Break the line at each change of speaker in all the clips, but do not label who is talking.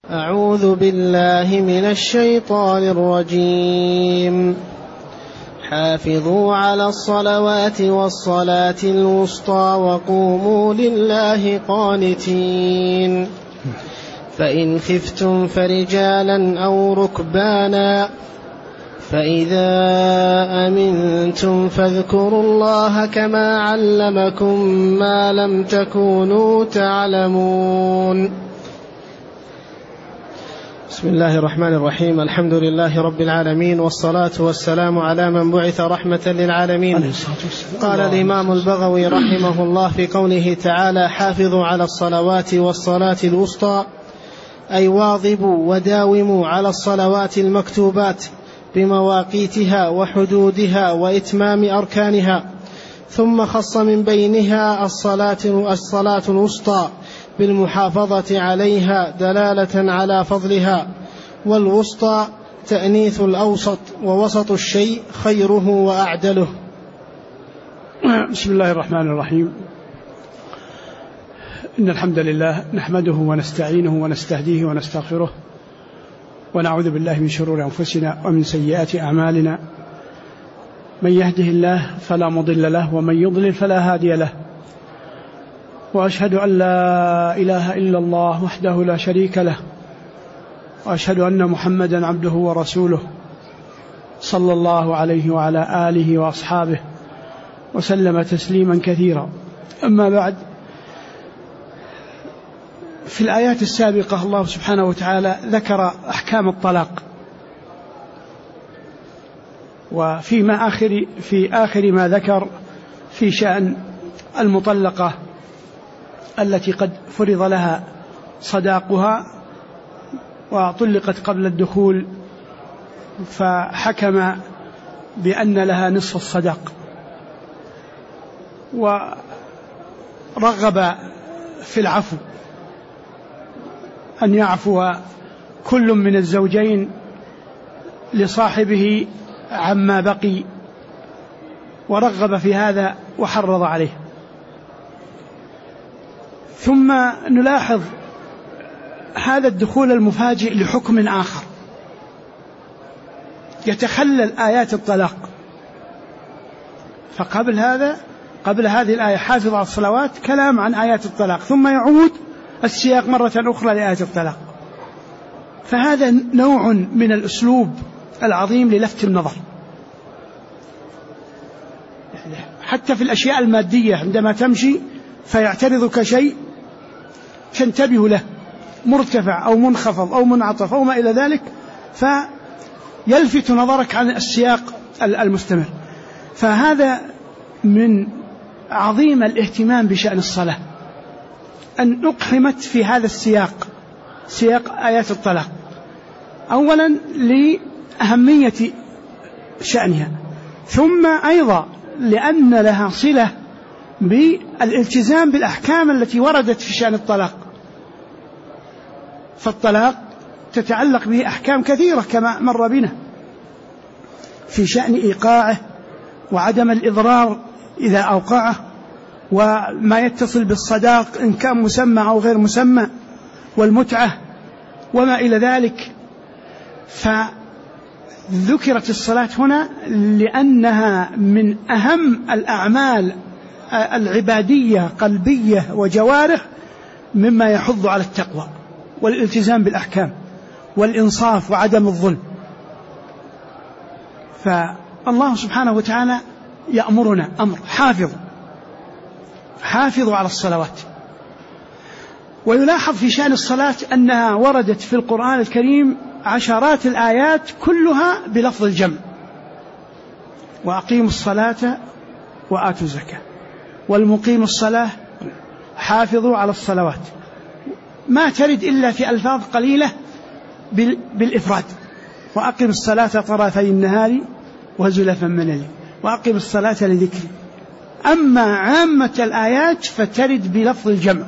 أعوذ بالله من الشيطان الرجيم. حافظوا على الصلوات والصلاة الوسطى وقوموا لله قانتين. فإن خفتم فرجالا أو ركبانا فإذا أمنتم فاذكروا الله كما علمكم ما لم تكونوا تعلمون. بسم الله الرحمن الرحيم. الحمد لله رب العالمين، والصلاة والسلام على من بعث رحمة للعالمين. قال الإمام البغوي رحمه الله في قوله تعالى: حافظوا على الصلوات والصلاة الوسطى، أي واظبوا وداوموا على الصلوات المكتوبات بمواقيتها وحدودها وإتمام أركانها. ثم خص من بينها الصلاة الوسطى بالمحافظة عليها دلالة على فضلها. والوسطى تأنيث الأوسط، ووسط الشيء خيره وأعدله.
بسم الله الرحمن الرحيم. إن الحمد لله نحمده ونستعينه ونستهديه ونستغفره، ونعوذ بالله من شرور أنفسنا ومن سيئات أعمالنا. من يهده الله فلا مضل له، ومن يضلل فلا هادي له. وأشهد أن لا إله إلا الله وحده لا شريك له، وأشهد أن محمدا عبده ورسوله، صلى الله عليه وعلى آله وأصحابه وسلم تسليما كثيرا. أما بعد، في الآيات السابقة الله سبحانه وتعالى ذكر أحكام الطلاق، في آخر ما ذكر في شأن المطلقة التي قد فرض لها صداقها وطلقت قبل الدخول، فحكم بأن لها نصف الصداق، ورغب في العفو، أن يعفو كل من الزوجين لصاحبه عما بقي، ورغب في هذا وحرض عليه. ثم نلاحظ هذا الدخول المفاجئ لحكم آخر يتخلل آيات الطلاق. فقبل هذه الآية حافظ على الصلوات كلام عن آيات الطلاق، ثم يعود السياق مرة أخرى لآيات الطلاق. فهذا نوع من الأسلوب العظيم للفت النظر، حتى في الأشياء المادية. عندما تمشي فيعترضك شيء تنتبه له، مرتفع أو منخفض أو منعطف أو ما إلى ذلك، فيلفت نظرك عن السياق المستمر. فهذا من عظيم الاهتمام بشأن الصلاة، أن أقحمت في هذا السياق، سياق آيات الطلاق، أولا لأهمية شأنها، ثم أيضا لأن لها صلة بالالتزام بالأحكام التي وردت في شأن الطلاق. فالطلاق تتعلق به أحكام كثيرة كما مر بنا، في شأن إيقاعه وعدم الإضرار إذا أوقعه، وما يتصل بالصداق إن كان مسمى أو غير مسمى، والمتعة وما إلى ذلك. فذكرت الصلاة هنا لأنها من أهم الأعمال العبادية قلبية وجوارح، مما يحض على التقوى والالتزام بالأحكام والإنصاف وعدم الظلم. فالله سبحانه وتعالى يأمرنا أمر: حافظوا على الصلوات. ويلاحظ في شأن الصلاة أنها وردت في القرآن الكريم عشرات الآيات كلها بلفظ الجمع: وأقيموا الصلاة وآتوا الزكاة، والمقيم الصلاة، حافظوا على الصلوات. ما ترد إلا في ألفاظ قليلة بالإفراد: وأقم الصلاة طرفي النهار وزلفا من الليل، وأقم الصلاة لذكري. أما عامة الآيات فترد بلفظ الجمع،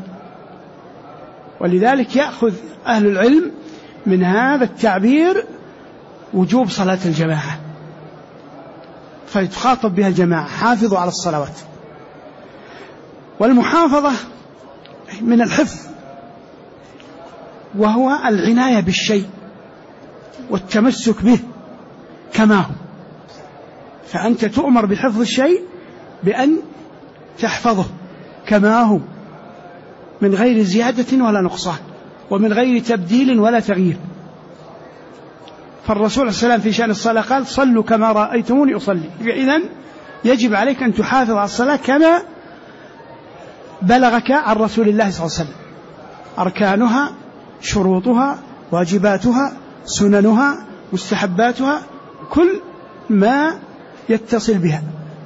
ولذلك يأخذ أهل العلم من هذا التعبير وجوب صلاة الجماعة، فيتخاطب بها الجماعة: حافظوا على الصلوات. والمحافظة من الحفظ، وهو العناية بالشيء والتمسك به كما هو. فأنت تؤمر بحفظ الشيء بأن تحفظه كما هو من غير زيادة ولا نقصان ومن غير تبديل ولا تغيير. فالرسول صلى الله عليه وسلم في شأن الصلاة قال صلوا كما رأيتموني أصلي. إذن يجب عليك أن تحافظ على الصلاة كما بلغك عن رسول الله صلى الله عليه وسلم، أركانها، شروطها، واجباتها، سننها، مستحباتها، كل ما يتصل بها.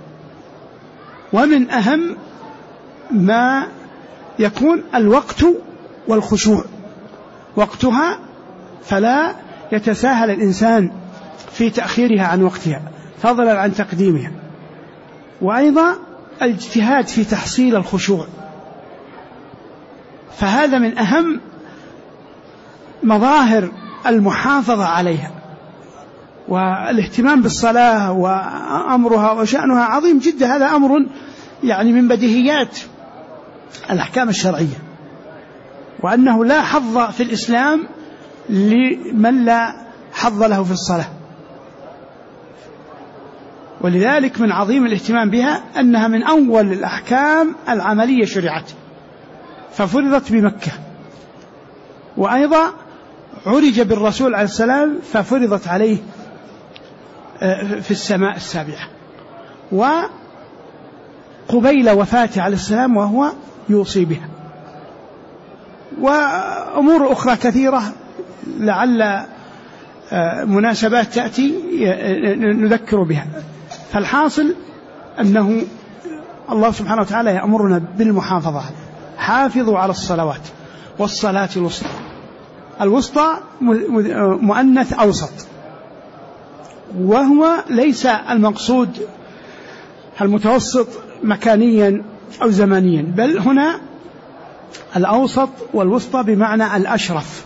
ومن أهم ما يكون الوقت والخشوع، وقتها فلا يتساهل الإنسان في تأخيرها عن وقتها فضلا عن تقديمها، وأيضا الاجتهاد في تحصيل الخشوع، فهذا من أهم مظاهر المحافظة عليها. والاهتمام بالصلاة وأمرها وشأنها عظيم جدا، هذا أمر يعني من بديهيات الأحكام الشرعية، وأنه لا حظ في الإسلام لمن لا حظ له في الصلاة. ولذلك من عظيم الاهتمام بها أنها من أول الأحكام العملية شرعت، ففرضت بمكة، وأيضا عرج بالرسول عليه السلام ففرضت عليه في السماء السابعة، وقبيل وفاته عليه السلام وهو يوصي بها، وأمور أخرى كثيرة لعل مناسبات تأتي نذكر بها. فالحاصل أنه الله سبحانه وتعالى يأمرنا بالمحافظة، حافظوا على الصلوات والصلاة الوسطى. الوسطى مؤنث أوسط، وهو ليس المقصود المتوسط مكانيا أو زمانيا، بل هنا الأوسط والوسطى بمعنى الأشرف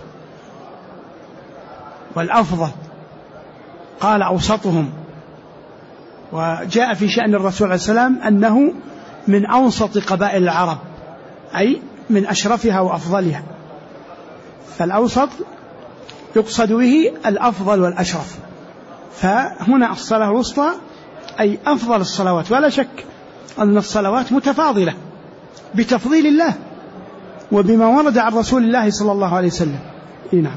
والأفضل، قال أوسطهم. وجاء في شأن الرسول عليه السلام أنه من أوسط قبائل العرب، أي من أشرفها وأفضلها. فالأوسط يقصد به الأفضل والأشرف، فهنا الصلاة الوسطى أي أفضل الصلوات. ولا شك أن الصلوات متفاضلة بتفضيل الله وبما ورد عن رسول الله صلى الله عليه وسلم. نعم.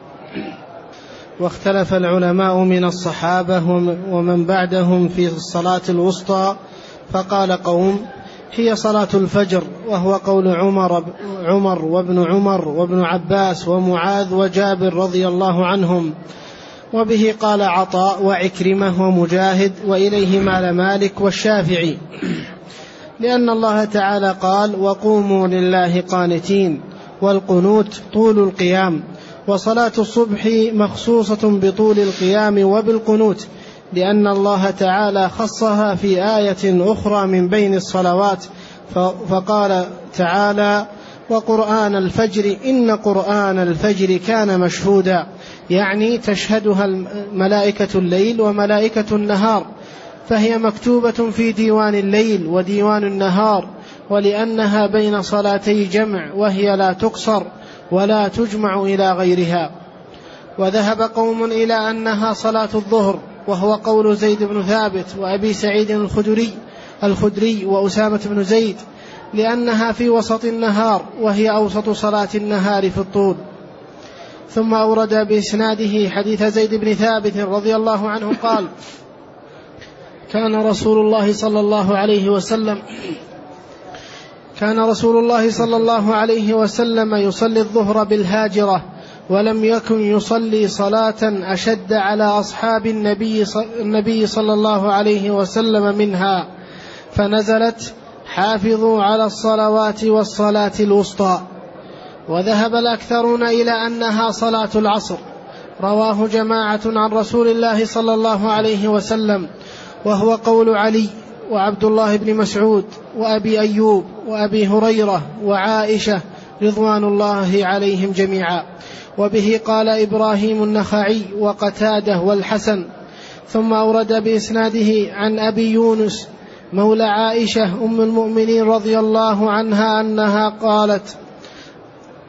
واختلف العلماء من الصحابة ومن بعدهم في الصلاة الوسطى، فقال قوم هي صلاة الفجر، وهو قول عمر وابن عمر وابن عباس ومعاذ وجابر رضي الله عنهم، وبه قال عطاء وعكرمة ومجاهد، وإليه مال مالك والشافعي، لأن الله تعالى قال وقوموا لله قانتين، والقنوت طول القيام، وصلاة الصبح مخصوصة بطول القيام وبالقنوت، لأن الله تعالى خصها في آية أخرى من بين الصلوات، فقال تعالى وقرآن الفجر إن قرآن الفجر كان مشهودا، يعني تشهدها ملائكة الليل وملائكة النهار، فهي مكتوبة في ديوان الليل وديوان النهار، ولأنها بين صلاتي جمع وهي لا تقصر ولا تجمع إلى غيرها. وذهب قوم إلى أنها صلاة الظهر، وهو قول زيد بن ثابت وأبي سعيد الخدري وأسامة بن زيد، لأنها في وسط النهار وهي أوسط صلاة النهار في الطول. ثم أورد بإسناده حديث زيد بن ثابت رضي الله عنه قال كان رسول الله صلى الله عليه وسلم يصلي الظهر بالهاجرة، ولم يكن يصلي صلاة أشد على أصحاب النبي صلى الله عليه وسلم منها، فنزلت حافظوا على الصلوات والصلاة الوسطى. وذهب الأكثرون إلى أنها صلاة العصر، رواه جماعة عن رسول الله صلى الله عليه وسلم، وهو قول علي وعبد الله بن مسعود وأبي أيوب وأبي هريرة وعائشة رضوان الله عليهم جميعا. وبه قال إبراهيم النخعي وقتاده والحسن. ثم أورد بإسناده عن أبي يونس مولى عائشة أم المؤمنين رضي الله عنها أنها قالت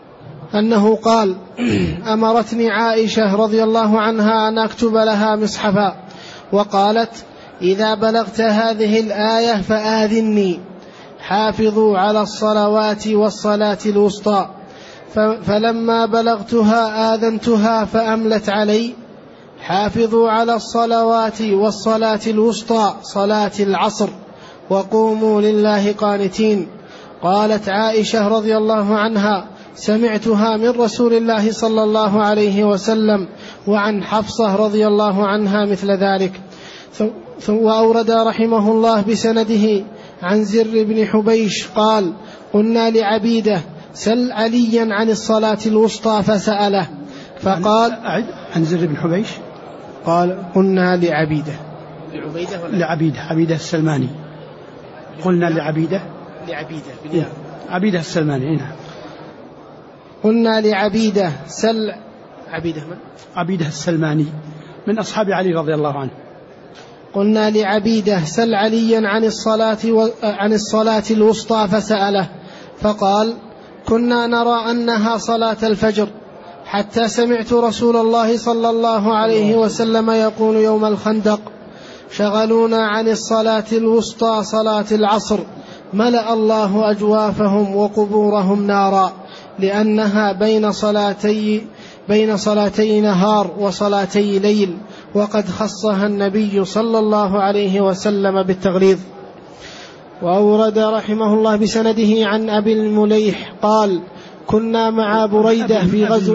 أنه قال: أمرتني عائشة رضي الله عنها أن أكتب لها مصحفا، وقالت: إذا بلغت هذه الآية فآذني، حافظوا على الصلوات والصلاة الوسطى. فلما بلغتها آذنتها فأملت علي: حافظوا على الصلوات والصلاة الوسطى صلاة العصر، وقوموا لله قانتين. قالت عائشة رضي الله عنها: سمعتها من رسول الله صلى الله عليه وسلم، وعن حفصة رضي الله عنها مثل ذلك. وأورد رحمه الله بسنده عن زر بن حبيش قال: قلنا لعبيدة: سل عليا عن الصلاة الوسطى، فسأله فقال:
عن زر بن حبيش
قال: قلنا لعبيدة
عبيدة السلماني. قلنا لعبيدة عبيدة السلماني. نعم.
قلنا لعبيدة سل
عبيدة السلماني من أصحاب علي رضي الله عنه.
قلنا لعبيدة: سل عليا عن الصلاة الوسطى، فسأله فقال: كنا نرى أنها صلاة الفجر، حتى سمعت رسول الله صلى الله عليه وسلم يقول يوم الخندق: شغلونا عن الصلاة الوسطى صلاة العصر، ملأ الله أجوافهم وقبورهم نارا، لأنها بين صلاتي نهار وصلاتي ليل، وقد خصها النبي صلى الله عليه وسلم بالتغليظ. وأورد رحمه الله بسنده عن أبي المليح قال: كنا مع بريدة في غزو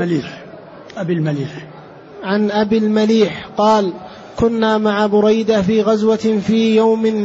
عن أبي المليح قال: كنا مع بريدة في غزوة في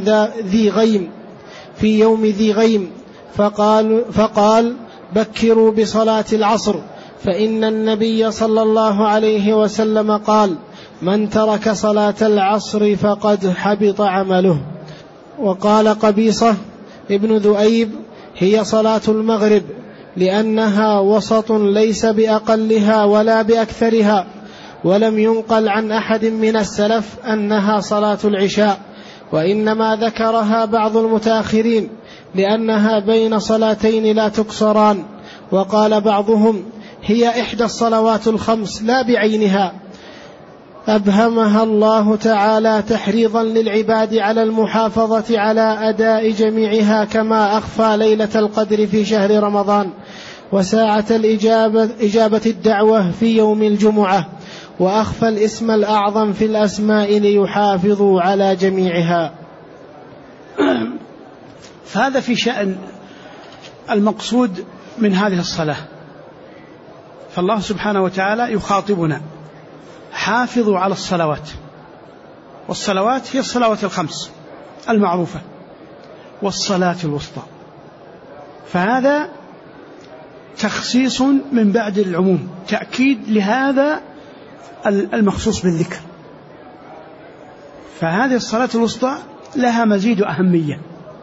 يوم ذي غيم فقال: بكروا بصلاة العصر، فإن النبي صلى الله عليه وسلم قال: من ترك صلاة العصر فقد حبط عمله. وقال قبيصة ابن ذؤيب: هي صلاة المغرب، لأنها وسط ليس بأقلها ولا بأكثرها. ولم ينقل عن أحد من السلف أنها صلاة العشاء، وإنما ذكرها بعض المتأخرين لأنها بين صلاتين لا تكسران. وقال بعضهم: هي إحدى الصلوات الخمس لا بعينها، أبهمها الله تعالى تحريضا للعباد على المحافظة على أداء جميعها، كما أخفى ليلة القدر في شهر رمضان، وساعة إجابة الدعوة في يوم الجمعة، وأخفى الاسم الأعظم في الأسماء ليحافظوا على جميعها.
فهذا في شأن المقصود من هذه الصلاة. فالله سبحانه وتعالى يخاطبنا: حافظوا على الصلوات، والصلوات هي الصلوات الخمس المعروفة، والصلاة الوسطى. فهذا تخصيص من بعد العموم، تأكيد لهذا المخصوص بالذكر. فهذه الصلاة الوسطى لها مزيد أهمية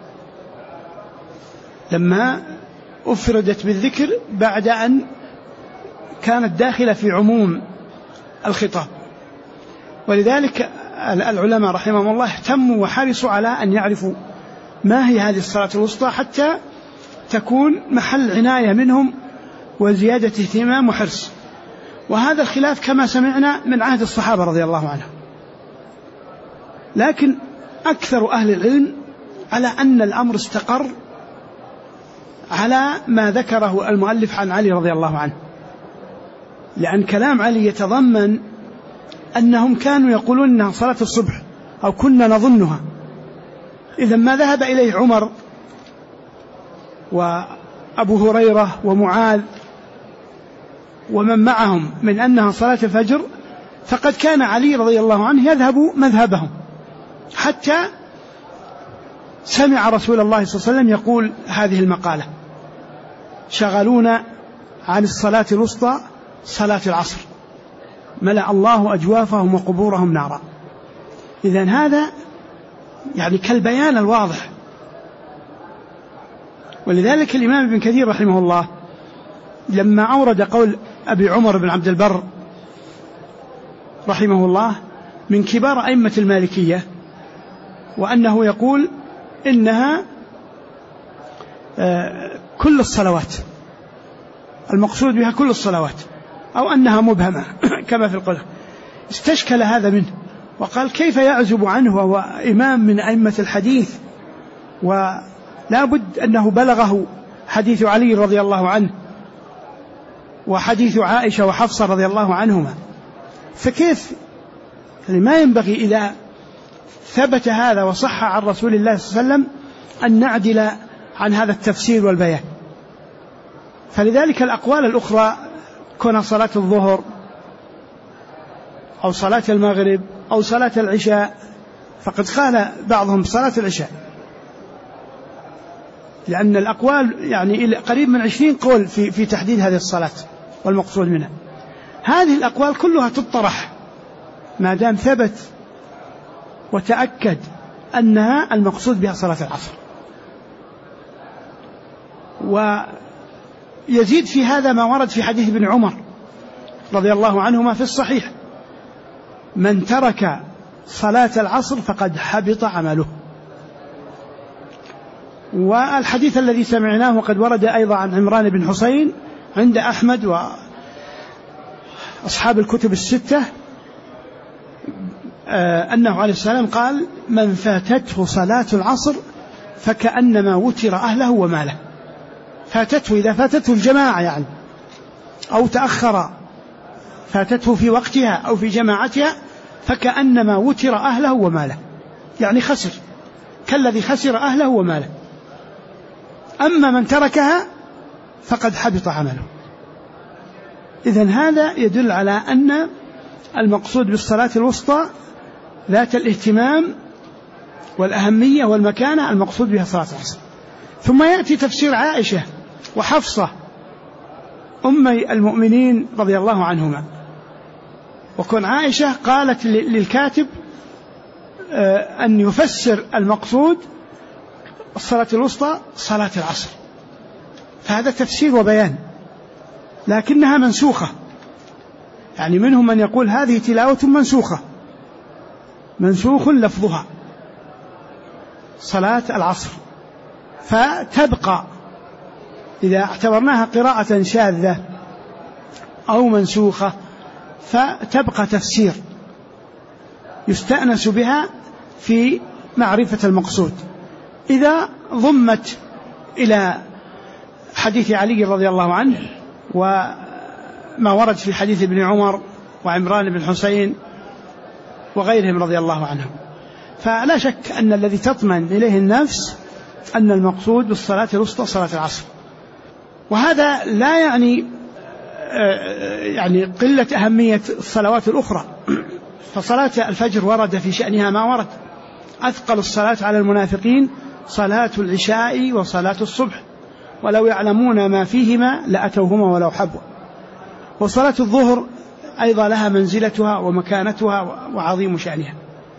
لما أفردت بالذكر بعد أن كانت داخلة في عموم الخطاب. ولذلك العلماء رحمهم الله اهتموا وحرصوا على أن يعرفوا ما هي هذه الصلاة الوسطى حتى تكون محل عناية منهم وزيادة اهتمام وحرص. وهذا الخلاف كما سمعنا من عهد الصحابة رضي الله عنهم، لكن أكثر أهل العلم على أن الأمر استقر على ما ذكره المؤلف عن علي رضي الله عنه، لأن كلام علي يتضمن أنهم كانوا يقولون أنها صلاة الصبح أو كنا نظنها. إذا ما ذهب إليه عمر وأبو هريرة ومعاذ ومن معهم من أنها صلاة الفجر، فقد كان علي رضي الله عنه يذهب مذهبهم، حتى سمع رسول الله صلى الله عليه وسلم يقول هذه المقالة: شغلونا عن الصلاة الوسطى صلاة العصر، ملأ الله أجوافهم وقبورهم نارا. إذن هذا يعني كالبيان الواضح. ولذلك الإمام ابن كثير رحمه الله لما أورد قول أبي عمر بن عبد البر رحمه الله من كبار أئمة المالكية، وأنه يقول إنها كل الصلوات، المقصود بها كل الصلوات أو أنها مبهمة كما في القول. استشكل هذا منه وقال كيف يعزب عنه وهو إمام من أئمة الحديث، ولا بد أنه بلغه حديث علي رضي الله عنه وحديث عائشة وحفصة رضي الله عنهما، فكيف يعني ما ينبغي إذا ثبت هذا وصح عن رسول الله صلى الله عليه وسلم أن نعدل عن هذا التفسير والبيان. فلذلك الأقوال الأخرى كون صلاة الظهر أو صلاة المغرب أو صلاة العشاء، فقد قال بعضهم صلاة العشاء، لأن الأقوال يعني قريب من 20 قول في تحديد هذه الصلاة والمقصود منها. هذه الأقوال كلها تطرح ما دام ثبت وتأكد أنها المقصود بها صلاة العصر. ويزيد في هذا ما ورد في حديث ابن عمر رضي الله عنهما في الصحيح: من ترك صلاة العصر فقد حبط عمله. والحديث الذي سمعناه وقد ورد أيضا عن عمران بن حسين عند أحمد وأصحاب الكتب الستة أنه عليه السلام قال: من فاتته صلاة العصر فكأنما وتر أهله وماله. فاتته إذا فاتته الجماعة يعني، أو تأخر فاتته في وقتها أو في جماعتها، فكأنما وتر أهله وماله، يعني خسر كالذي خسر أهله وماله. أما من تركها فقد حبط عمله. إذن هذا يدل على أن المقصود بالصلاة الوسطى ذات الاهتمام والأهمية والمكانة المقصود بها صلاة العصر. ثم يأتي تفسير عائشة وحفصة أمي المؤمنين رضي الله عنهما. وكون عائشة قالت للكاتب أن يفسر المقصود الصلاة الوسطى صلاة العصر، فهذا تفسير وبيان، لكنها منسوخة. يعني منهم من يقول هذه تلاوة منسوخة، منسوخ لفظها صلاة العصر، فتبقى إذا اعتبرناها قراءة شاذة أو منسوخة فتبقى تفسير يستأنس بها في معرفة المقصود. إذا ضمت إلى حديث علي رضي الله عنه وما ورد في حديث ابن عمر وعمران بن حسين وغيرهم رضي الله عنهم، فلا شك أن الذي تطمئن إليه النفس أن المقصود بالصلاة الوسطى صلاة العصر. وهذا لا يعني قلة أهمية الصلوات الأخرى، فصلاة الفجر ورد في شأنها ما ورد: أثقل الصلاة على المنافقين صلاة العشاء وصلاة الصبح ولو يعلمون ما فيهما لأتوهما ولو حبوا. وصلاة الظهر أيضا لها منزلتها ومكانتها وعظيم شأنها.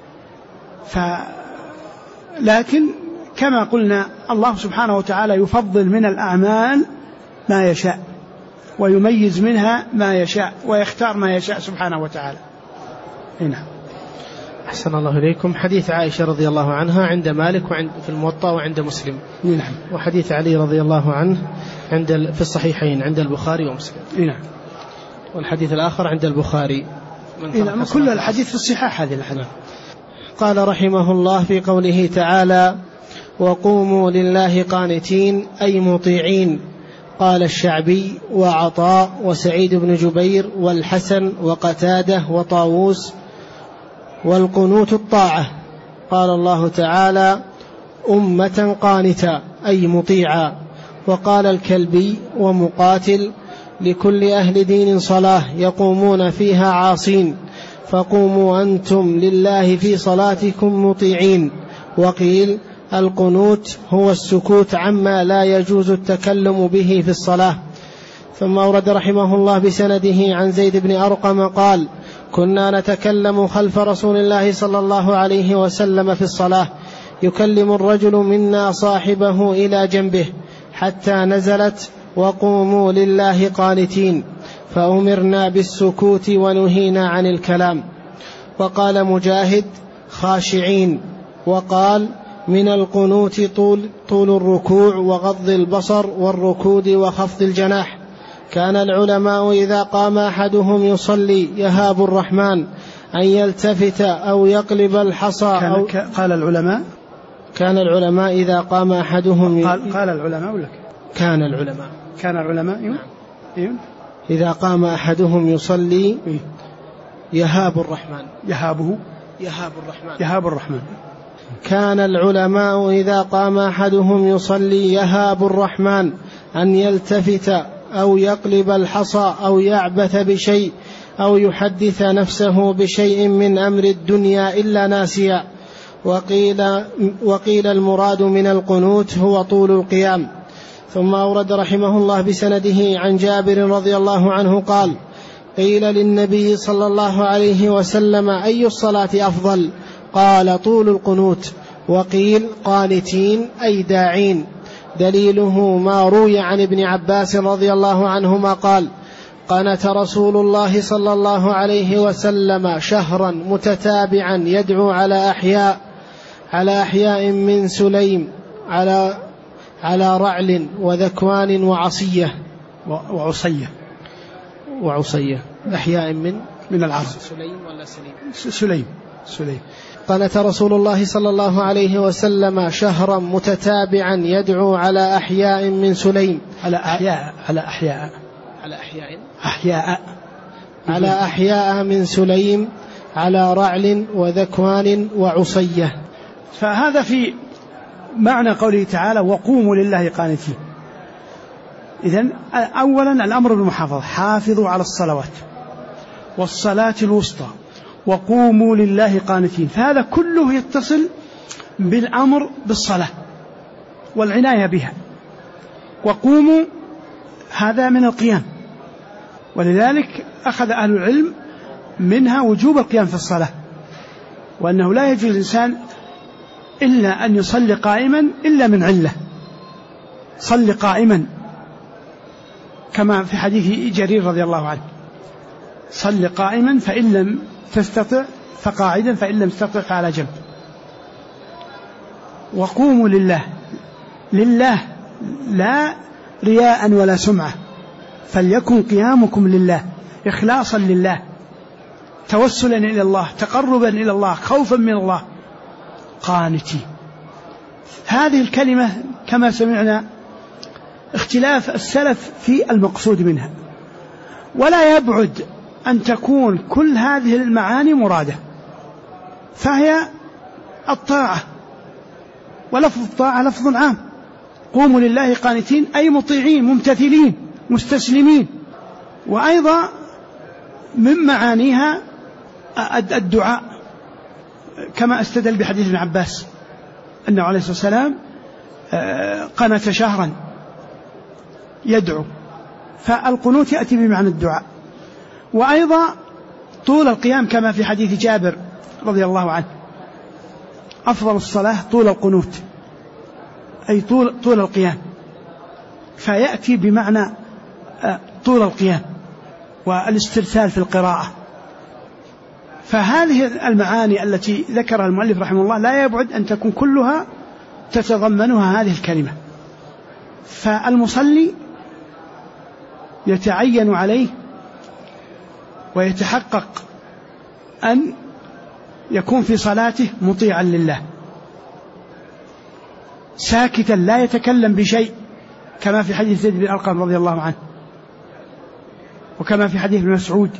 لكن كما قلنا الله سبحانه وتعالى يفضل من الأعمال ما يشاء ويميز منها ما يشاء ويختار ما يشاء سبحانه وتعالى. هنا
أحسن الله إليكم. حديث عائشة رضي الله عنها عند مالك وعند في الموطأ وعند مسلم.
نعم.
وحديث علي رضي الله عنه في الصحيحين عند البخاري ومسلم.
نعم.
والحديث الآخر عند البخاري.
نعم. كل الحديث في الصحاح هذه الحديث.
قال رحمه الله في قوله تعالى: وقوموا لله قانتين أي مطيعين. قال الشعبي وعطاء وسعيد بن جبير والحسن وقتادة وطاووس: والقنوت الطاعة. قال الله تعالى: أمة قانتا أي مطيعا. وقال الكلبي ومقاتل: لكل أهل دين صلاة يقومون فيها عاصين، فقوموا أنتم لله في صلاتكم مطيعين. وقيل: القنوت هو السكوت عما لا يجوز التكلم به في الصلاة. ثم أورد رحمه الله بسنده عن زيد بن أرقم قال: كنا نتكلم خلف رسول الله صلى الله عليه وسلم في الصلاة، يكلم الرجل منا صاحبه إلى جنبه، حتى نزلت: وقوموا لله قانتين، فأمرنا بالسكوت ونهينا عن الكلام. وقال مجاهد: خاشعين. وقال: من القنوت طول الركوع وغض البصر والركود وخفض الجناح. كان العلماء إذا قام أحدهم يصلي يهاب الرحمن أن يلتفت أو يقلب الحصى
قال العلماء
كان العلماء إذا قام أحدهم
قال العلماء ولا
كان العلماء
إذا
قام أحدهم يصلي يهاب الرحمن كان العلماء إذا قام أحدهم يصلي يهاب الرحمن أن يلتفت أو يقلب الحصى أو يعبث بشيء أو يحدث نفسه بشيء من أمر الدنيا إلا ناسيا. وقيل المراد من القنوت هو طول القيام. ثم أورد رحمه الله بسنده عن جابر رضي الله عنه قال: قيل للنبي صلى الله عليه وسلم: أي الصلاة أفضل؟ قال: طول القنوت. وقيل قانتين أي داعين. دليله ما روي عن ابن عباس رضي الله عنهما قال: قنت رسول الله صلى الله عليه وسلم شهرا متتابعا يدعو على أحياء من سليم على رعل وذكوان وعصية أحياء من العرب. سليم ولا
سليم.
قنت رسول الله صلى الله عليه وسلم شهرا متتابعا يدعو على أحياء من سليم على أحياء من سليم على رعل وذكوان وعصية.
فهذا في معنى قوله تعالى: وقوموا لله قانتين. إذن أولا الأمر بالمحافظة: حافظوا على الصلوات والصلاة الوسطى وقوموا لله قانتين. فهذا كله يتصل بالأمر بالصلاة والعناية بها. وقوموا هذا من القيام، ولذلك أخذ أهل العلم منها وجوب القيام في الصلاة، وأنه لا يجوز الإنسان إلا أن يصلي قائما إلا من علة. صل قائما كما في حديث جرير رضي الله عنه: صل قائما فإن لم تستطع فقاعدا فإن لم تستطع فعلى جنب. وقوموا لله لا رياء ولا سمعة، فليكن قيامكم لله إخلاصا لله، توسلا إلى الله، تقربا إلى الله، خوفا من الله، قانتين. هذه الكلمة كما سمعنا اختلاف السلف في المقصود منها، ولا يبعد أن تكون كل هذه المعاني مرادة، فهي الطاعة، ولفظ الطاعة لفظ عام. قوموا لله قانتين أي مطيعين ممتثلين مستسلمين. وأيضا من معانيها الدعاء، كما استدل بحديث ابن عباس أنه عليه الصلاة والسلام قنت شهرا يدعو، فالقنوت يأتي بمعنى الدعاء. وأيضا طول القيام كما في حديث جابر رضي الله عنه: أفضل الصلاة طول القنوت، أي طول القيام، فيأتي بمعنى طول القيام والاسترسال في القراءة. فهذه المعاني التي ذكرها المؤلف رحمه الله لا يبعد أن تكون كلها تتضمنها هذه الكلمة. فالمصلي يتعين عليه ويتحقق أن يكون في صلاته مطيعا لله، ساكتا لا يتكلم بشيء، كما في حديث زيد بن أرقم رضي الله عنه، وكما في حديث ابن مسعود،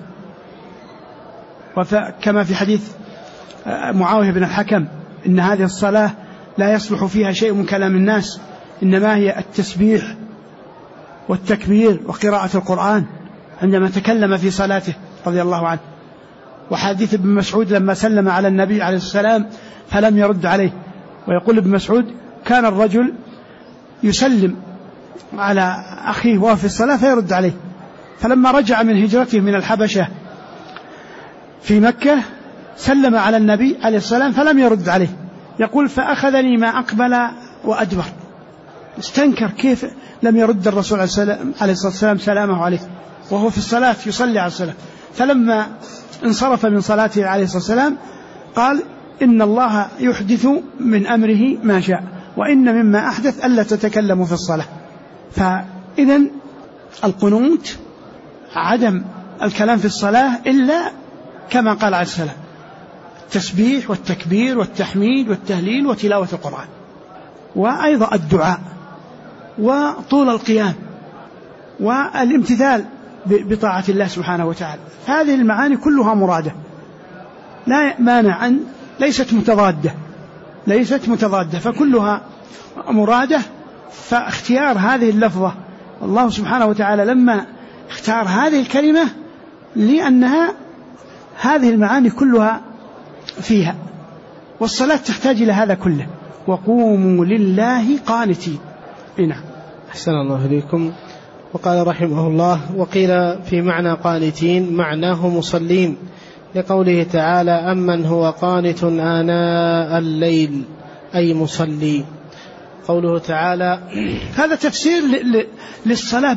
وكما في حديث معاوية بن الحكم: إن هذه الصلاة لا يصلح فيها شيء من كلام الناس، إنما هي التسبيح والتكبير وقراءة القرآن، عندما تكلم في صلاته رضي الله عنه. وحديث ابن مسعود لما سلم على النبي عليه السلام فلم يرد عليه، ويقول ابن مسعود: كان الرجل يسلم على أخيه وهو في الصلاة فيرد عليه، فلما رجع من هجرته من الحبشة في مكة سلم على النبي عليه السلام فلم يرد عليه. يقول: فأخذني ما أقبل وأدبر، استنكر كيف لم يرد الرسول عليه الصلاة والسلام سلامه عليه وهو في الصلاة يصلي على الصلاة. فلما انصرف من صلاته عليه الصلاة والسلام قال: إن الله يحدث من أمره ما شاء، وإن مما أحدث ألا تتكلموا في الصلاة. فإذن القنوت عدم الكلام في الصلاة إلا كما قال عليه السلام: التسبيح والتكبير والتحميد والتهليل وتلاوة القرآن، وأيضا الدعاء وطول القيام والامتثال بطاعة الله سبحانه وتعالى. هذه المعاني كلها مرادة، لا مانع أن ليست متضادة، فكلها مرادة. فاختيار هذه اللفظة الله سبحانه وتعالى لما اختار هذه الكلمة لأنها هذه المعاني كلها فيها، والصلاة تحتاج إلى هذا كله: وقوموا لله قانتين. نعم.
أحسن الله إليكم. وقال رحمه الله: وقيل في معنى قانتين معناه مصلين، لقوله تعالى: أمن هو قانت آناء الليل، أي مصلي. قوله تعالى
هذا تفسير للصلاة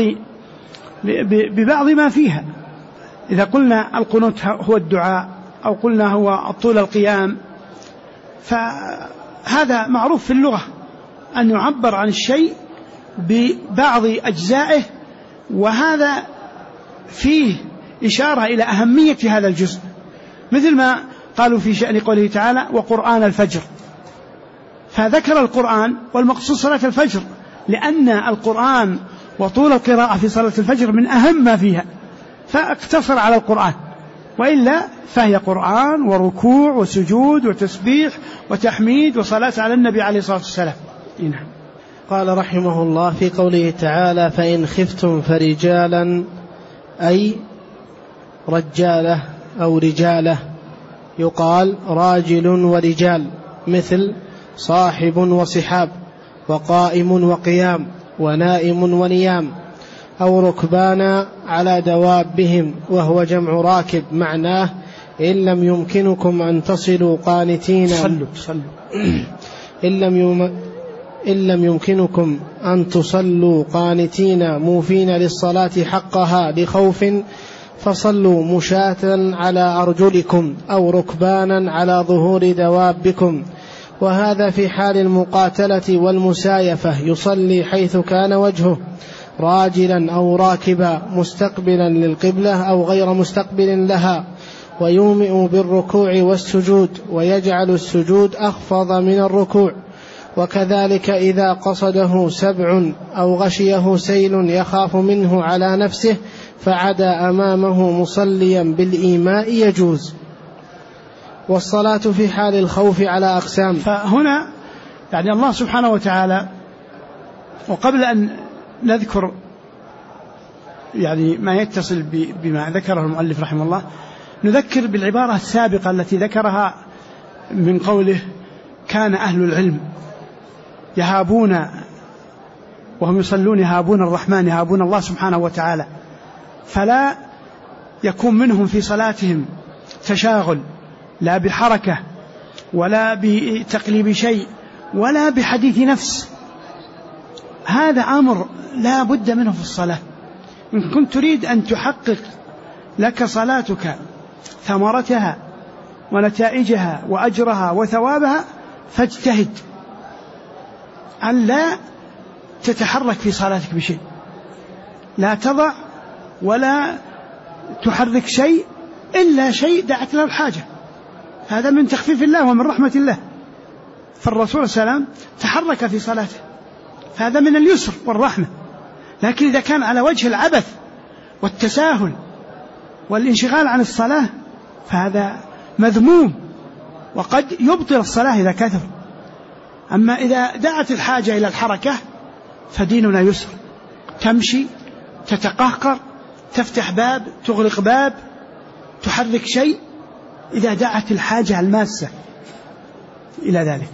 ببعض ما فيها. إذا قلنا القنوت هو الدعاء أو قلنا هو طول القيام، فهذا معروف في اللغة أن يعبر عن الشيء ببعض أجزائه، وهذا فيه إشارة إلى أهمية هذا الجزء، مثل ما قالوا في شأن قوله تعالى: وقرآن الفجر، فذكر القرآن والمقصود صلاة الفجر، لأن القرآن وطول القراءة في صلاة الفجر من أهم ما فيها، فاقتصر على القرآن، وإلا فهي قرآن وركوع وسجود وتسبيح وتحميد وصلاة على النبي عليه الصلاة والسلام. نعم.
قال رحمه الله في قوله تعالى: فإن خفتم فرجالا، أي رجالة أو رجالة، يقال راجل ورجال، مثل صاحب وصحاب، وقائم وقيام، ونائم ونيام، أو ركبانا على دوابهم، وهو جمع راكب. معناه: إن لم يمكنكم أن تصلوا قانتين إن لم يمكنكم أن تصلوا قانتين موفين للصلاة حقها لخوف، فصلوا مشاة على أرجلكم، أو ركبانا على ظهور دوابكم. وهذا في حال المقاتلة والمسايفة، يصلي حيث كان وجهه، راجلا أو راكبا، مستقبلا للقبلة أو غير مستقبل لها، ويومئ بالركوع والسجود، ويجعل السجود أخفض من الركوع. وكذلك إذا قصده سبع أو غشيه سيل يخاف منه على نفسه فعدا أمامه مصليا بالإيماء يجوز. والصلاة في حال الخوف على أقسام.
فهنا يعني الله سبحانه وتعالى، وقبل أن نذكر يعني ما يتصل بما ذكره المؤلف رحمه الله، نذكر بالعبارة السابقة التي ذكرها من قوله: كان أهل العلم يهابون وهم يصلون يهابون الرحمن، يهابون الله سبحانه وتعالى، فلا يكون منهم في صلاتهم تشاغل، لا بحركة ولا بتقليب شيء ولا بحديث نفس. هذا أمر لا بد منه في الصلاة. إن كنت تريد أن تحقق لك صلاتك ثمرتها ونتائجها وأجرها وثوابها، فاجتهد أن لا تتحرك في صلاتك بشيء، لا تضع ولا تحرك شيء إلا شيء دعت له الحاجة. هذا من تخفيف الله ومن رحمة الله. فالرسول صلى الله عليه وسلم تحرك في صلاته، فهذا من اليسر والرحمة. لكن إذا كان على وجه العبث والتساهل والانشغال عن الصلاة فهذا مذموم، وقد يبطل الصلاة إذا كثر. أما إذا دعت الحاجة إلى الحركة فديننا يسر، تمشي، تتقهقر، تفتح باب، تغلق باب، تحرك شيء إذا دعت الحاجة الماسة إلى ذلك.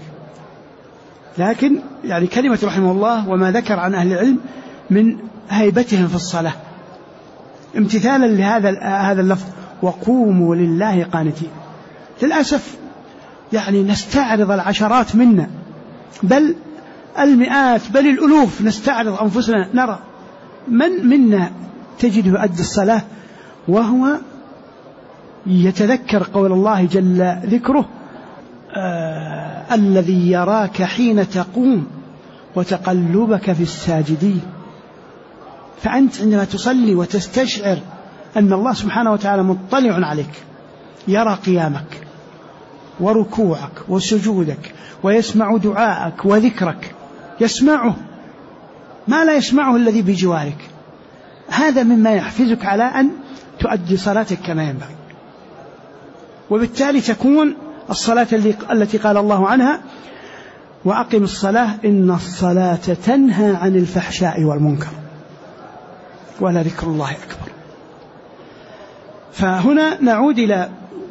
لكن يعني كلمة رحمه الله وما ذكر عن أهل العلم من هيبتهم في الصلاة امتثالا لهذا اللفظ: وقوموا لله قانتين. للأسف يعني نستعرض العشرات منا، بل المئات، بل الألوف، نستعرض أنفسنا، نرى من منا تجده يؤدي الصلاة وهو يتذكر قول الله جل ذكره: الذي يراك حين تقوم وتقلبك في الساجدين. فأنت عندما تصلي وتستشعر أن الله سبحانه وتعالى مطلع عليك، يرى قيامك وركوعك وسجودك، ويسمع دعاءك وذكرك، يسمعه ما لا يسمعه الذي بجوارك، هذا مما يحفزك على أن تؤدي صلاتك كما ينبغي. وبالتالي تكون الصلاة التي قال الله عنها: وأقم الصلاة إن الصلاة تنهى عن الفحشاء والمنكر ولذكر الله أكبر. فهنا نعود إلى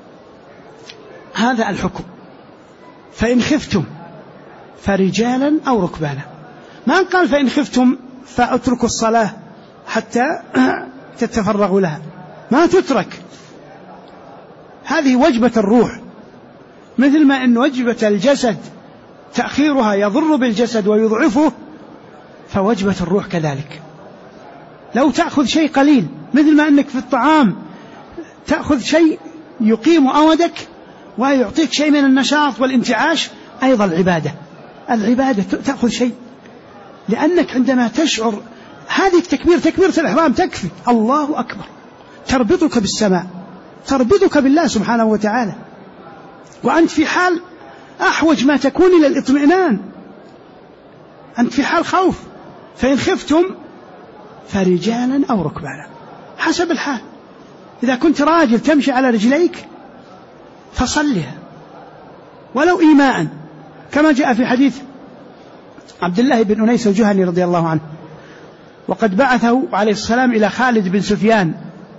هذا الحكم: فإن خفتم فرجالا أو ركبانا. ما قال فإن خفتم فأتركوا الصلاة حتى تتفرغوا لها، ما تترك، هذه وجبة الروح، مثل ما أن وجبة الجسد تأخيرها يضر بالجسد ويضعفه، فوجبة الروح كذلك. لو تأخذ شيء قليل، مثل ما أنك في الطعام تأخذ شيء يقيم أودك ويعطيك شيء من النشاط والانتعاش، أيضا العبادة تأخذ شيء، لأنك عندما تشعر هذه تكبيرة الإحرام تكفي، الله أكبر، تربطك بالسماء، تربطك بالله سبحانه وتعالى، وأنت في حال أحوج ما تكون إلى الاطمئنان، أنت في حال خوف. فإن خفتم فرجالا أو ركبانا، حسب الحال. إذا كنت راجل تمشي على رجليك فصلها ولو إيماء، كما جاء في حديث عبد الله بن أنيس الجهني رضي الله عنه، وقد بعثه عليه السلام إلى خالد بن سفيان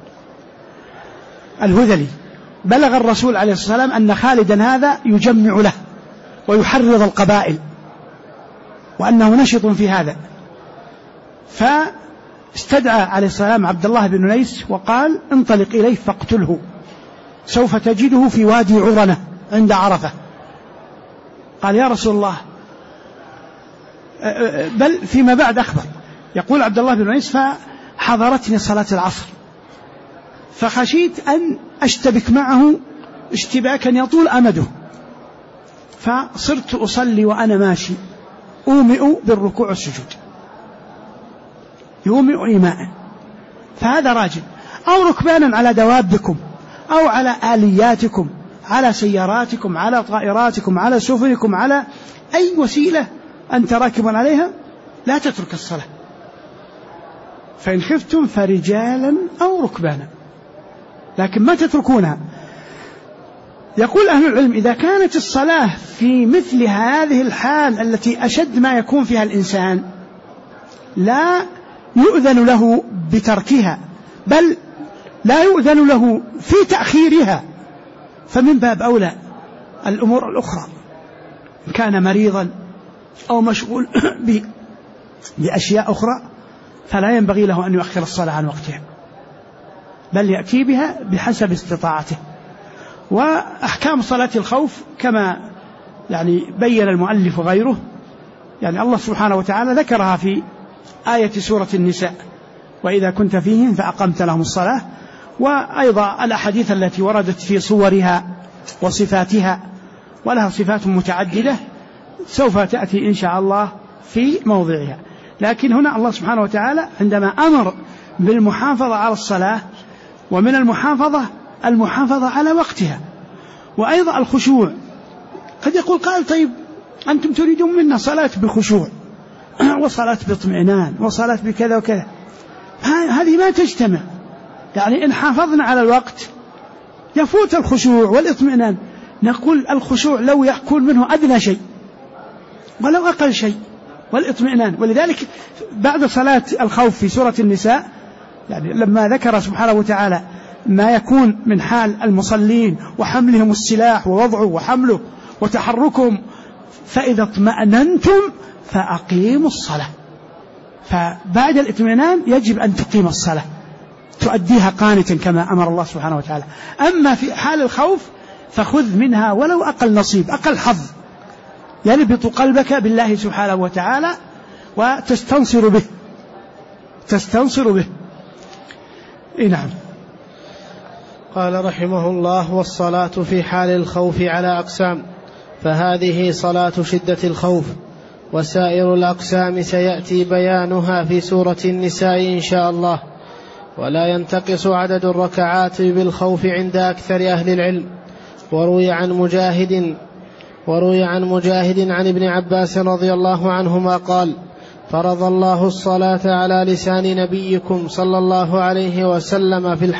الهذلي. بلغ الرسول عليه الصلاة والسلام أن خالدا هذا يجمع له ويحرض القبائل، وأنه نشط في هذا، فاستدعى عليه السلام عبد الله بن أنيس وقال: انطلق إليه فاقتله، سوف تجده في وادي عرنة عند عرفة. قال: يا رسول الله، بل فيما بعد أخبر، يقول عبد الله بن أنيس: فحضرتني صلاة العصر فخشيت أن أشتبك معه اشتباكا يطول أمده، فصرت أصلي وأنا ماشي أومئ بالركوع والسجود، يومئ إيماء. فهذا راجل. أو ركبانا على دوابكم أو على آلياتكم، على سياراتكم، على طائراتكم، على سفنكم، على أي وسيلة أنت راكب عليها، لا تترك الصلاة. فإن خفتم فرجالا أو ركبانا، لكن ما تتركونها. يقول أهل العلم: إذا كانت الصلاة في مثل هذه الحال التي أشد ما يكون فيها الإنسان، لا يؤذن له بتركها، بل لا يؤذن له في تأخيرها، فمن باب أولى الأمور الأخرى، إن كان مريضا أو مشغول بأشياء أخرى فلا ينبغي له أن يؤخر الصلاة عن وقتها، بل يأتي بها بحسب استطاعته. وأحكام صلاة الخوف كما بين المؤلف وغيره، الله سبحانه وتعالى ذكرها في آية سورة النساء: وإذا كنت فيهم فأقمت لهم الصلاة، وأيضا الأحاديث التي وردت في صورها وصفاتها، ولها صفات متعددة سوف تأتي إن شاء الله في موضعها. لكن هنا الله سبحانه وتعالى عندما أمر بالمحافظة على الصلاة، ومن المحافظة على وقتها، وأيضا الخشوع. قد يقول قال: طيب أنتم تريدون منا صلاة بخشوع وصلاة باطمئنان وصلاة بكذا وكذا، هذه ما تجتمع. إن حافظنا على الوقت يفوت الخشوع والاطمئنان. نقول الخشوع لو يكون منه أدنى شيء ولو أقل شيء، والاطمئنان. ولذلك بعد صلاة الخوف في سورة النساء، لما ذكر سبحانه وتعالى ما يكون من حال المصلين وحملهم السلاح ووضعه وحمله وتحركهم: فإذا اطمأننتم فأقيموا الصلاة. فبعد الاطمئنان يجب أن تقيم الصلاة، تؤديها قانتا كما أمر الله سبحانه وتعالى. أما في حال الخوف فخذ منها ولو أقل نصيب، أقل حظ، يربط قلبك بالله سبحانه وتعالى وتستنصر به. نعم.
قال رحمه الله: والصلاة في حال الخوف على أقسام، فهذه صلاة شدة الخوف، وسائر الأقسام سيأتي بيانها في سورة النساء إن شاء الله. ولا ينتقص عدد الركعات بالخوف عند أكثر أهل العلم. وروي عن مجاهد عن ابن عباس رضي الله عنهما قال: فرض الله الصلاة على لسان نبيكم صلى الله عليه وسلم في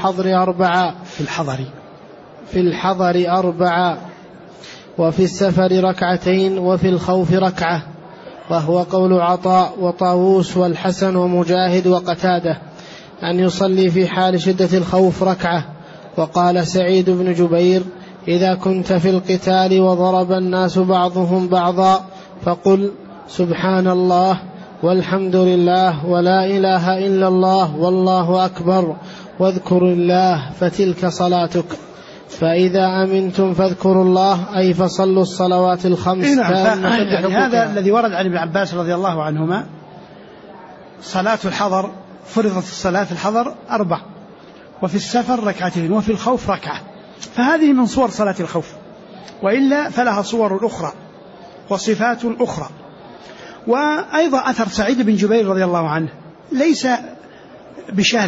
الحضر أربعة وفي السفر ركعتين وفي الخوف ركعة، وهو قول عطاء وطاووس والحسن ومجاهد وقتادة أن يصلي في حال شدة الخوف ركعة. وقال سعيد بن جبير: إذا كنت في القتال وضرب الناس بعضهم بعضا فقل سبحان الله والحمد لله ولا إله إلا الله والله أكبر واذكر الله فتلك صلاتك. فإذا أمنتم فاذكروا الله أي فصلوا الصلوات الخمس.
هذا الذي ورد عن ابن عباس رضي الله عنهما: صلاة الحضر فرضت الصلاة في الحضر 4 وفي السفر 2 وفي الخوف ركعة. فهذه من صور صلاة الخوف، وإلا فلها صور أخرى وصفات أخرى. وأيضا أثر سعيد بن جبير رضي الله عنه ليس بشاذ،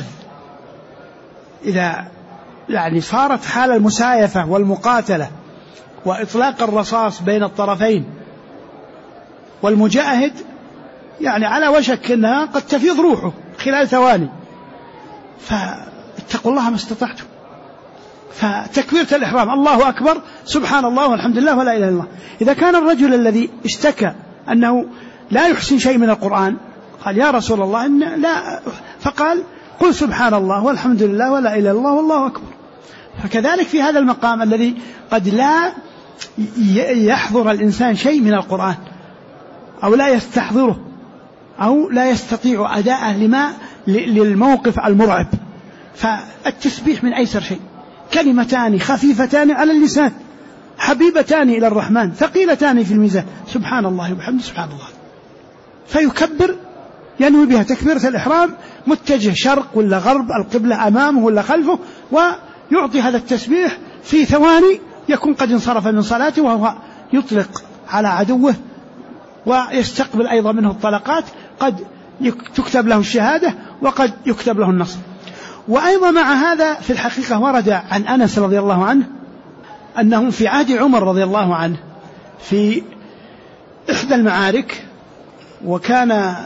إذا يعني صارت حال المسايفة والمقاتلة وإطلاق الرصاص بين الطرفين والمجاهد يعني على وشك أنها قد تفيض روحه خلال ثواني، فاتقوا الله ما استطعتم. فتكبيرة الإحرام الله أكبر سبحان الله والحمد لله ولا إله إلا الله. إذا كان الرجل الذي اشتكى أنه لا يحسن شيء من القرآن قال: يا رسول الله إن لا، فقال: قل سبحان الله والحمد لله ولا إله إلا الله والله أكبر. فكذلك في هذا المقام الذي قد لا يحضر الإنسان شيء من القرآن أو لا يستحضره أو لا يستطيع أداءه للموقف المرعب، فالتسبيح من أيسر شيء، كلمتان خفيفتان على اللسان حبيبتان إلى الرحمن ثقيلتان في الميزان، سبحان الله وبحمده سبحان الله. فيكبر ينوي بها تكبيرة الإحرام متجه شرق ولا غرب، القبلة أمامه ولا خلفه، ويعطي هذا التسبيح في ثواني يكون قد انصرف من صلاته وهو يطلق على عدوه ويستقبل أيضا منه الطلقات، قد تكتب له الشهادة وقد يكتب له النصر. وأيضا مع هذا في الحقيقة ورد عن أنس رضي الله عنه أنهم في عهد عمر رضي الله عنه في إحدى المعارك، وكان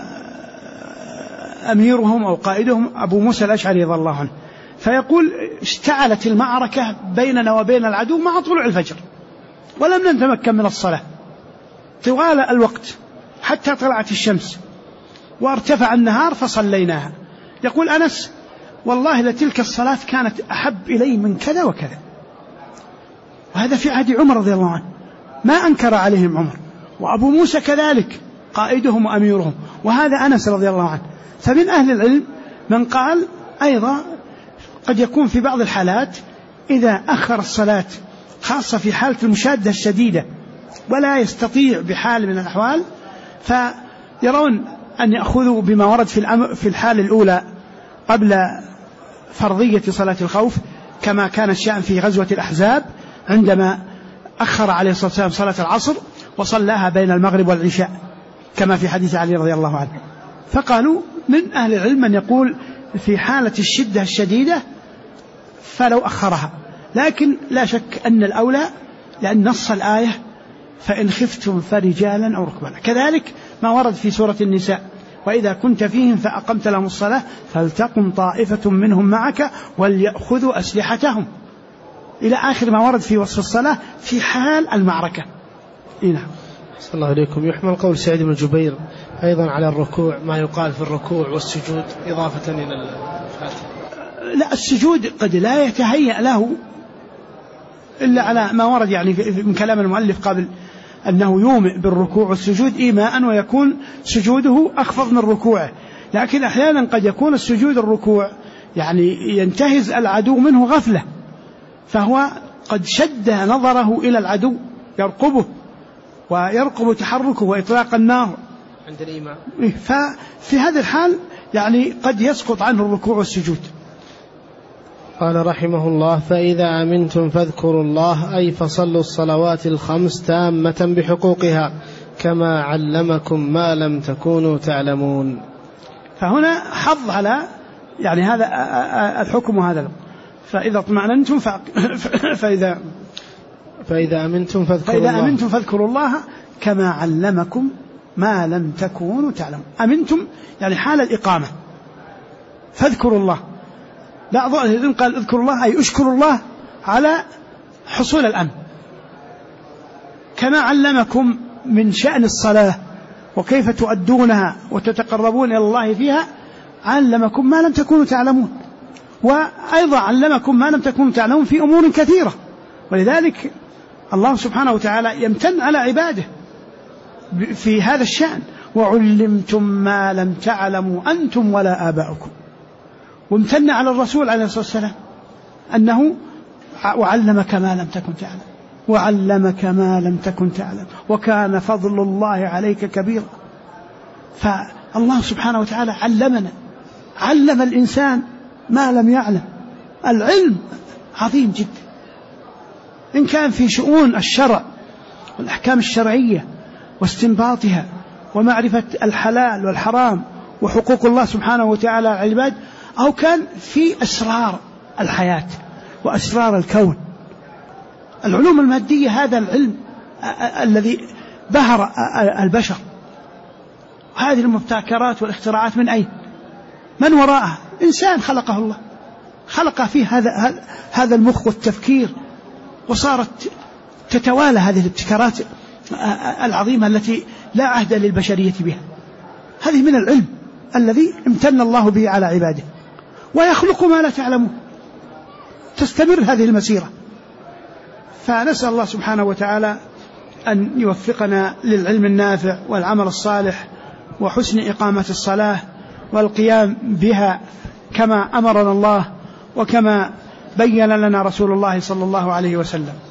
أميرهم أو قائدهم أبو موسى الأشعري رضي الله عنه، فيقول: اشتعلت المعركة بيننا وبين العدو مع طلوع الفجر ولم نتمكن من الصلاة طوال الوقت حتى طلعت الشمس وارتفع النهار فصليناها. يقول أنس: والله لتلك الصلاة كانت أحب إلي من كذا وكذا. وهذا في عهد عمر رضي الله عنه، ما أنكر عليهم عمر، وأبو موسى كذلك قائدهم وأميرهم، وهذا أنس رضي الله عنه. فمن أهل العلم من قال أيضا قد يكون في بعض الحالات إذا أخر الصلاة خاصة في حالة المشادة الشديدة ولا يستطيع بحال من الأحوال، فيرون أن يأخذوا بما ورد في الحالة الأولى قبل فرضية صلاة الخوف، كما كان الشأن في غزوة الأحزاب عندما أخر عليه الصلاة والسلام صلاة العصر وصلاها بين المغرب والعشاء كما في حديث علي رضي الله عنه. فقالوا من أهل العلم من يقول في حالة الشدة الشديدة فلو أخرها، لكن لا شك أن الأولى لأن نص الآية فإن خفتم فرجالا أو ركبانا، كذلك ما ورد في سورة النساء: وإذا كنت فيهم فأقمت لهم الصلاة فلتقم طائفة منهم معك وليأخذوا أسلحتهم، إلى آخر ما ورد في وصف الصلاة في حال المعركة. نعم.
صلى الله عليكم. يحمل قول سعيد بن جبير أيضا على الركوع، ما يقال في الركوع والسجود إضافة إلى الفاتحة.
لا، السجود قد لا يتهيأ له إلا على ما ورد يعني من كلام المؤلف قبل أنه يومئ بالركوع والسجود إيماء ويكون سجوده أخفض من ركوعه، لكن أحيانا قد يكون السجود الركوع يعني ينتهز العدو منه غفلة، فهو قد شد نظره إلى العدو يرقبه ويرقب تحركه وإطلاق النار
عند الإيمان،
ففي هذا الحال يعني قد يسقط عنه الركوع والسجود.
قال رحمه الله: فإذا أمنتم فاذكروا الله أي فصلوا الصلوات الخمس تامة بحقوقها، كما علمكم ما لم تكونوا تعلمون.
فهنا حظ على يعني هذا الحكم وهذا. فإذا اطمأننتم
فإذا أمنتم
فاذكروا الله كما علمكم ما لم تكونوا تعلمون. أمنتم يعني حال الإقامة، فاذكروا الله. بعض أهل العلم قال اذكروا الله أي اشكروا الله على حصول الأمن. كما علمكم من شأن الصلاة وكيف تؤدونها وتتقربون إلى الله فيها، علمكم ما لم تكونوا تعلمون. وأيضا علمكم ما لم تكونوا تعلمون في أمور كثيرة، ولذلك الله سبحانه وتعالى يمتن على عباده في هذا الشأن: وعلمتم ما لم تعلموا أنتم ولا آباؤكم. وامتن على الرسول عليه الصلاة والسلام أنه وعلمك ما لم تكن تعلم، وعلمك ما لم تكن تعلم وكان فضل الله عليك كبيرا. فالله سبحانه وتعالى علم الإنسان ما لم يعلم. العلم عظيم جدا، إن كان في شؤون الشرع والأحكام الشرعية واستنباطها ومعرفة الحلال والحرام وحقوق الله سبحانه وتعالى على العباد، أو كان في أسرار الحياة وأسرار الكون. العلوم المادية هذا العلم الذي بهر البشر. هذه المبتكرات والاختراعات من أين؟ من وراءها؟ إنسان خلقه الله، خلق فيه هذا المخ والتفكير، وصارت تتوالى هذه الابتكارات العظيمة التي لا عهد للبشرية بها. هذه من العلم الذي امتن الله به على عباده. ويخلق ما لا تعلمون، تستمر هذه المسيرة. فنسأل الله سبحانه وتعالى أن يوفقنا للعلم النافع والعمل الصالح وحسن إقامة الصلاة والقيام بها كما أمرنا الله وكما بين لنا رسول الله صلى الله عليه وسلم.